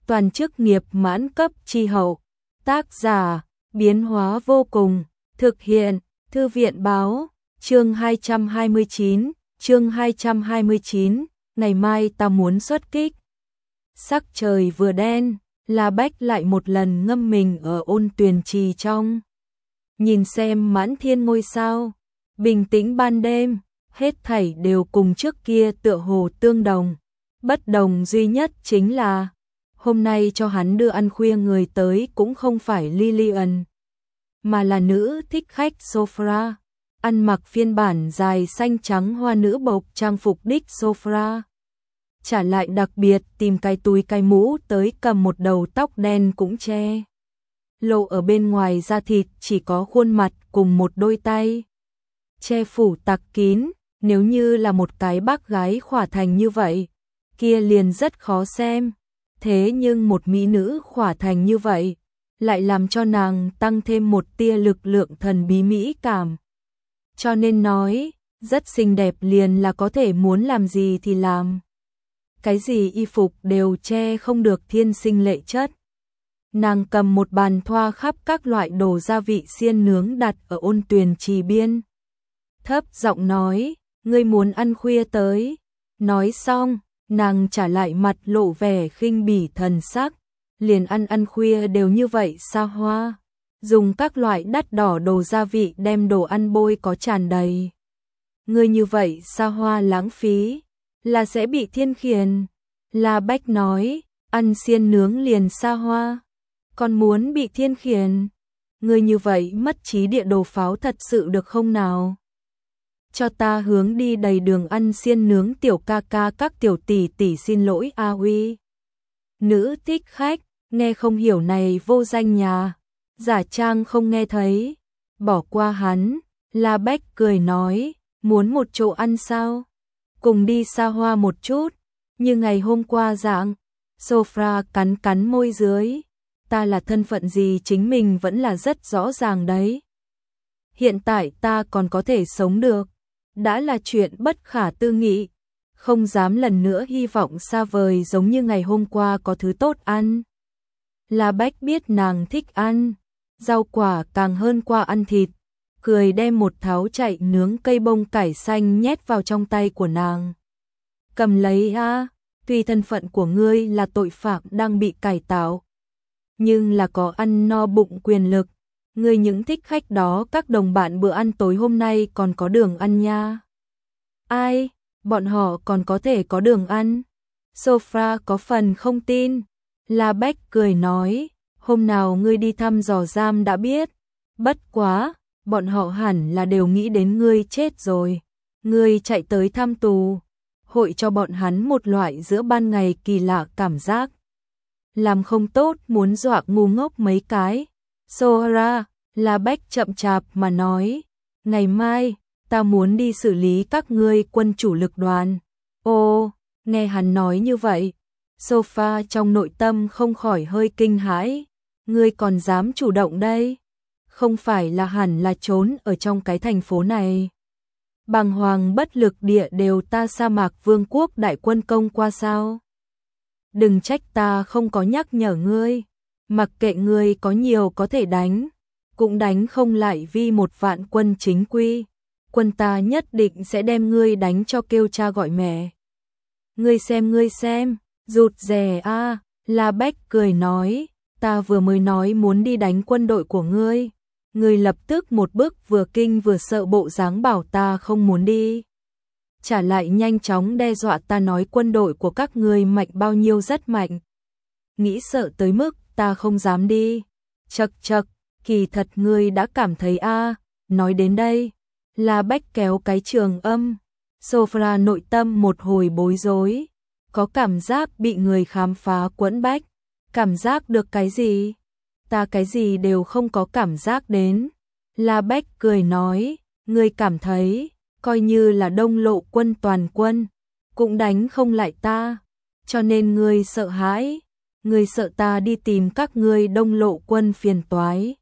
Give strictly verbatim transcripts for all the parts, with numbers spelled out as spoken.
toàn chức nghiệp mãn cấp chi hậu. Tác giả, biến hóa vô cùng, thực hiện, Thư viện báo, chương hai trăm hai mươi chín, chương hai trăm hai mươi chín, ngày mai ta muốn xuất kích. Sắc trời vừa đen, La Bách lại một lần ngâm mình ở ôn tuyền trì trong. Nhìn xem mãn thiên ngôi sao, bình tĩnh ban đêm, hết thảy đều cùng trước kia tựa hồ tương đồng. Bất đồng duy nhất chính là, hôm nay cho hắn đưa ăn khuya người tới cũng không phải Lillian, mà là nữ thích khách Sophra, ăn mặc phiên bản dài xanh trắng hoa nữ bộc trang phục đích Sophra. Trả lại đặc biệt tìm cái túi cái mũ tới cầm một đầu tóc đen cũng che lộ ở bên ngoài da thịt, chỉ có khuôn mặt cùng một đôi tay che phủ tặc kín. Nếu như là một cái bác gái khỏa thành như vậy, kia liền rất khó xem. Thế nhưng một mỹ nữ khỏa thành như vậy, lại làm cho nàng tăng thêm một tia lực lượng thần bí mỹ cảm. Cho nên nói, rất xinh đẹp liền là có thể muốn làm gì thì làm. Cái gì y phục đều che không được thiên sinh lệ chất. Nàng cầm một bàn thoa khắp các loại đồ gia vị xiên nướng đặt ở ôn tuyền trì biên. Thấp giọng nói, ngươi muốn ăn khuya tới. Nói xong, nàng trả lại mặt lộ vẻ khinh bỉ thần sắc. Liền ăn ăn khuya đều như vậy xa hoa. Dùng các loại đắt đỏ đồ gia vị đem đồ ăn bôi có tràn đầy. Ngươi như vậy xa hoa lãng phí, là sẽ bị thiên khiển. La Bách nói, ăn xiên nướng liền xa hoa, còn muốn bị thiên khiển. Ngươi như vậy mất trí địa đồ pháo thật sự được không nào? Cho ta hướng đi đầy đường ăn xiên nướng tiểu ca ca các tiểu tỷ tỷ xin lỗi a huy. Nữ thích khách, nghe không hiểu này vô danh nhà, giả trang không nghe thấy, bỏ qua hắn. La Bách cười nói, muốn một chỗ ăn sao? Cùng đi xa hoa một chút, như ngày hôm qua dạng. Sophra cắn cắn môi dưới, ta là thân phận gì chính mình vẫn là rất rõ ràng đấy. Hiện tại ta còn có thể sống được, đã là chuyện bất khả tư nghị, không dám lần nữa hy vọng xa vời giống như ngày hôm qua có thứ tốt ăn. La Bách biết nàng thích ăn rau quả càng hơn qua ăn thịt, cười đem một tháo chạy nướng cây bông cải xanh nhét vào trong tay của nàng. Cầm lấy a, tuy thân phận của ngươi là tội phạm đang bị cải tạo, nhưng là có ăn no bụng quyền lực. Ngươi những thích khách đó các đồng bạn bữa ăn tối hôm nay còn có đường ăn nha. Ai, bọn họ còn có thể có đường ăn? Sophra có phần không tin. La Bách cười nói, hôm nào ngươi đi thăm dò giam đã biết. Bất quá, bọn họ hẳn là đều nghĩ đến ngươi chết rồi. Ngươi chạy tới thăm tù, hội cho bọn hắn một loại giữa ban ngày kỳ lạ cảm giác. Làm không tốt muốn dọa ngu ngốc mấy cái. Sohra, La Bách chậm chạp mà nói, ngày mai, ta muốn đi xử lý các ngươi quân chủ lực đoàn. Ô, nghe hắn nói như vậy, Sophia trong nội tâm không khỏi hơi kinh hãi, ngươi còn dám chủ động đây? Không phải là hẳn là trốn ở trong cái thành phố này. Bàng hoàng bất lực địa đều ta sa mạc vương quốc đại quân công qua sao? Đừng trách ta không có nhắc nhở ngươi, mặc kệ ngươi có nhiều có thể đánh, cũng đánh không lại vi một vạn quân chính quy, quân ta nhất định sẽ đem ngươi đánh cho kêu cha gọi mẹ. Ngươi xem ngươi xem, rụt rè a. La Bách cười nói, ta vừa mới nói muốn đi đánh quân đội của ngươi, ngươi lập tức một bước vừa kinh vừa sợ bộ dáng bảo ta không muốn đi. Trả lại nhanh chóng đe dọa ta nói quân đội của các ngươi mạnh bao nhiêu rất mạnh. Nghĩ sợ tới mức ta không dám đi. Chậc chậc, kỳ thật ngươi đã cảm thấy a. Nói đến đây, La Bách kéo cái trường âm. Sophra nội tâm một hồi bối rối, có cảm giác bị người khám phá quẫn bách. Cảm giác được cái gì? Ta cái gì đều không có cảm giác đến. La Bách cười nói, ngươi cảm thấy, coi như là Đông Lộ quân toàn quân, cũng đánh không lại ta, cho nên ngươi sợ hãi. Ngươi sợ ta đi tìm các ngươi Đông Lộ quân phiền toái,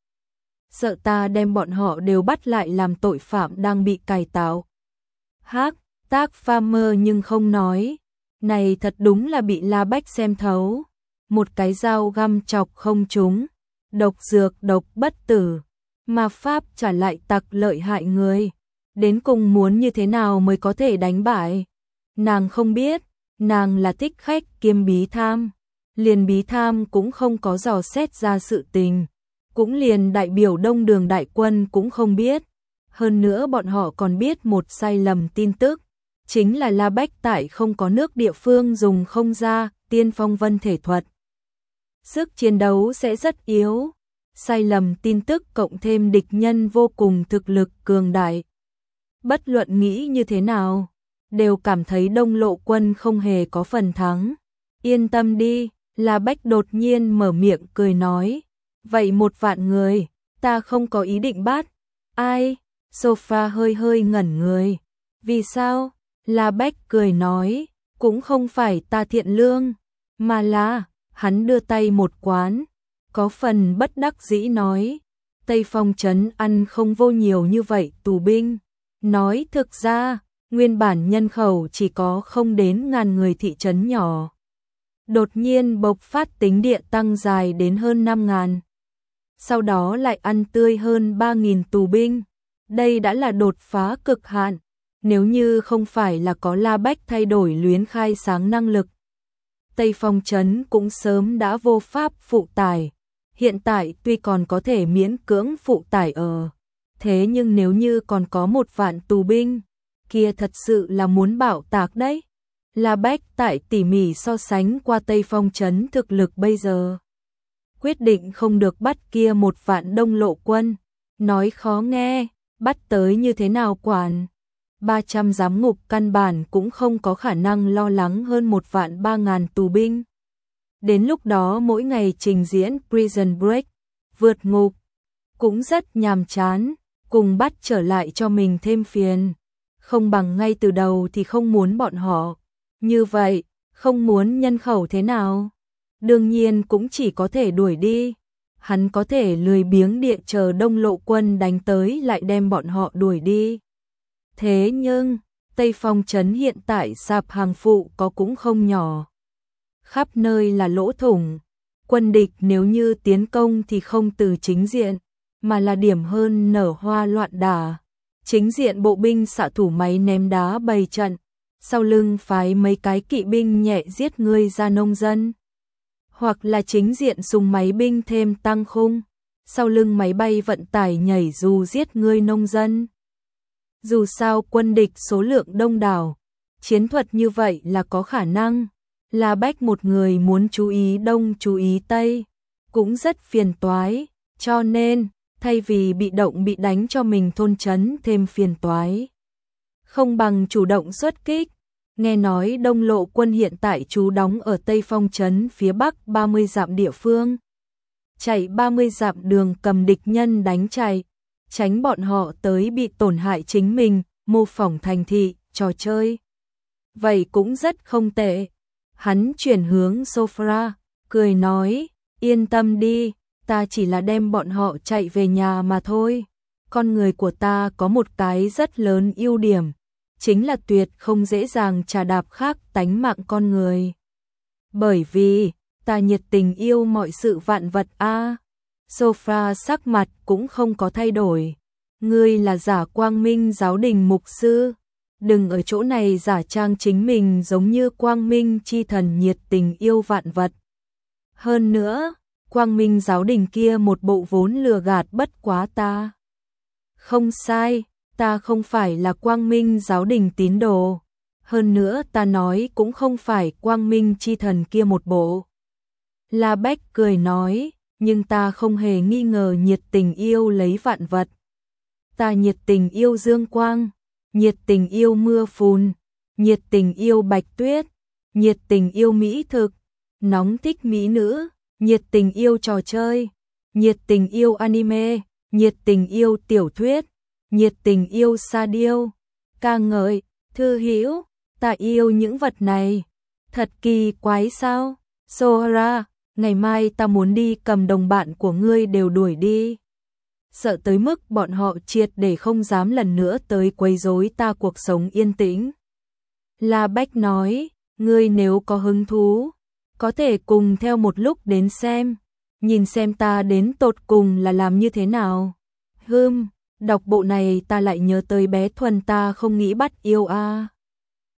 sợ ta đem bọn họ đều bắt lại làm tội phạm đang bị cải tạo. Hắc, Tác Farmer nhưng không nói, này thật đúng là bị La Bách xem thấu. một cái dao găm chọc không trúng, độc dược độc bất tử, mà pháp trả lại tặc lợi hại người. Đến cùng muốn như thế nào mới có thể đánh bại? Nàng không biết, nàng là thích khách kiêm bí tham. Liền bí tham cũng không có dò xét ra sự tình, cũng liền đại biểu Đông Đường đại quân cũng không biết. Hơn nữa bọn họ còn biết một sai lầm tin tức, chính là La Bách tại không có nước địa phương dùng không ra tiên phong vân thể thuật. Sức chiến đấu sẽ rất yếu, sai lầm tin tức cộng thêm địch nhân vô cùng thực lực cường đại. Bất luận nghĩ như thế nào, đều cảm thấy Đông Lộ quân không hề có phần thắng. Yên tâm đi, La Bách đột nhiên mở miệng cười nói, vậy một vạn người, ta không có ý định bắt. Ai? Sofa hơi hơi ngẩn người. Vì sao? La Bách cười nói, cũng không phải ta thiện lương, mà là, hắn đưa tay một quán, có phần bất đắc dĩ nói, Tây Phong trấn ăn không vô nhiều như vậy tù binh. Nói thực ra, nguyên bản nhân khẩu chỉ có không đến ngàn người thị trấn nhỏ. Đột nhiên bộc phát tính địa tăng dài đến hơn năm ngàn. Sau đó lại ăn tươi hơn ba nghìn tù binh. Đây đã là đột phá cực hạn. Nếu như không phải là có La Bách thay đổi luyến khai sáng năng lực, Tây Phong trấn cũng sớm đã vô pháp phụ tải. Hiện tại tuy còn có thể miễn cưỡng phụ tải ở, thế nhưng nếu như còn có một vạn tù binh, kia thật sự là muốn bạo tạc đấy. La Bách tại tỉ mỉ so sánh qua Tây Phong trấn thực lực bây giờ, quyết định không được bắt kia một vạn Đông Lộ quân. Nói khó nghe, bắt tới như thế nào quản. ba trăm giám ngục căn bản cũng không có khả năng lo lắng hơn một vạn ba ngàn tù binh. Đến lúc đó mỗi ngày trình diễn Prison Break, vượt ngục, cũng rất nhàm chán, cùng bắt trở lại cho mình thêm phiền. Không bằng ngay từ đầu thì không muốn bọn họ. Như vậy, không muốn nhân khẩu thế nào? Đương nhiên cũng chỉ có thể đuổi đi. Hắn có thể lười biếng địa chờ Đông Lộ quân đánh tới lại đem bọn họ đuổi đi. Thế nhưng, Tây Phong trấn hiện tại sạp hàng phụ có cũng không nhỏ. Khắp nơi là lỗ thủng. Quân địch nếu như tiến công thì không từ chính diện, mà là điểm hơn nở hoa loạn đả. Chính diện bộ binh xạ thủ máy ném đá bày trận, sau lưng phái mấy cái kỵ binh nhẹ giết ngươi ra nông dân. Hoặc là chính diện dùng máy binh thêm tăng khung, sau lưng máy bay vận tải nhảy dù giết ngươi nông dân. Dù sao quân địch số lượng đông đảo, chiến thuật như vậy là có khả năng. La Bách một người muốn chú ý đông chú ý tây, cũng rất phiền toái, cho nên, thay vì bị động bị đánh cho mình thôn trấn thêm phiền toái, không bằng chủ động xuất kích. Nghe nói Đông Lộ quân hiện tại trú đóng ở Tây Phong trấn phía bắc ba mươi dặm địa phương. Chạy ba mươi dặm đường cầm địch nhân đánh chạy, tránh bọn họ tới bị tổn hại chính mình, mô phỏng thành thị, trò chơi. Vậy cũng rất không tệ. Hắn chuyển hướng Sophra, cười nói, yên tâm đi, ta chỉ là đem bọn họ chạy về nhà mà thôi. Con người của ta có một cái rất lớn ưu điểm, chính là tuyệt không dễ dàng trà đạp khác tánh mạng con người. Bởi vì, ta nhiệt tình yêu mọi sự vạn vật a. À. Sophra sắc mặt cũng không có thay đổi. Ngươi là giả Quang Minh giáo đình mục sư. Đừng ở chỗ này giả trang chính mình giống như Quang Minh chi thần nhiệt tình yêu vạn vật. Hơn nữa, Quang Minh giáo đình kia một bộ vốn lừa gạt bất quá ta. Không sai, ta không phải là Quang Minh giáo đình tín đồ. Hơn nữa ta nói cũng không phải Quang Minh chi thần kia một bộ. La Bách cười nói, nhưng ta không hề nghi ngờ nhiệt tình yêu lấy vạn vật. Ta nhiệt tình yêu dương quang, nhiệt tình yêu mưa phùn, nhiệt tình yêu bạch tuyết, nhiệt tình yêu mỹ thực, nóng thích mỹ nữ, nhiệt tình yêu trò chơi, nhiệt tình yêu anime, nhiệt tình yêu tiểu thuyết, nhiệt tình yêu sa điêu, ca ngợi, thư hữu, ta yêu những vật này. Thật kỳ quái sao? Sohara, ngày mai ta muốn đi cầm đồng bạn của ngươi đều đuổi đi. Sợ tới mức bọn họ triệt để không dám lần nữa tới quấy rối ta cuộc sống yên tĩnh. La Bách nói, ngươi nếu có hứng thú, có thể cùng theo một lúc đến xem, nhìn xem ta đến tột cùng là làm như thế nào. Hừm, đọc bộ này ta lại nhớ tới bé Thuần ta không nghĩ bắt yêu a. À.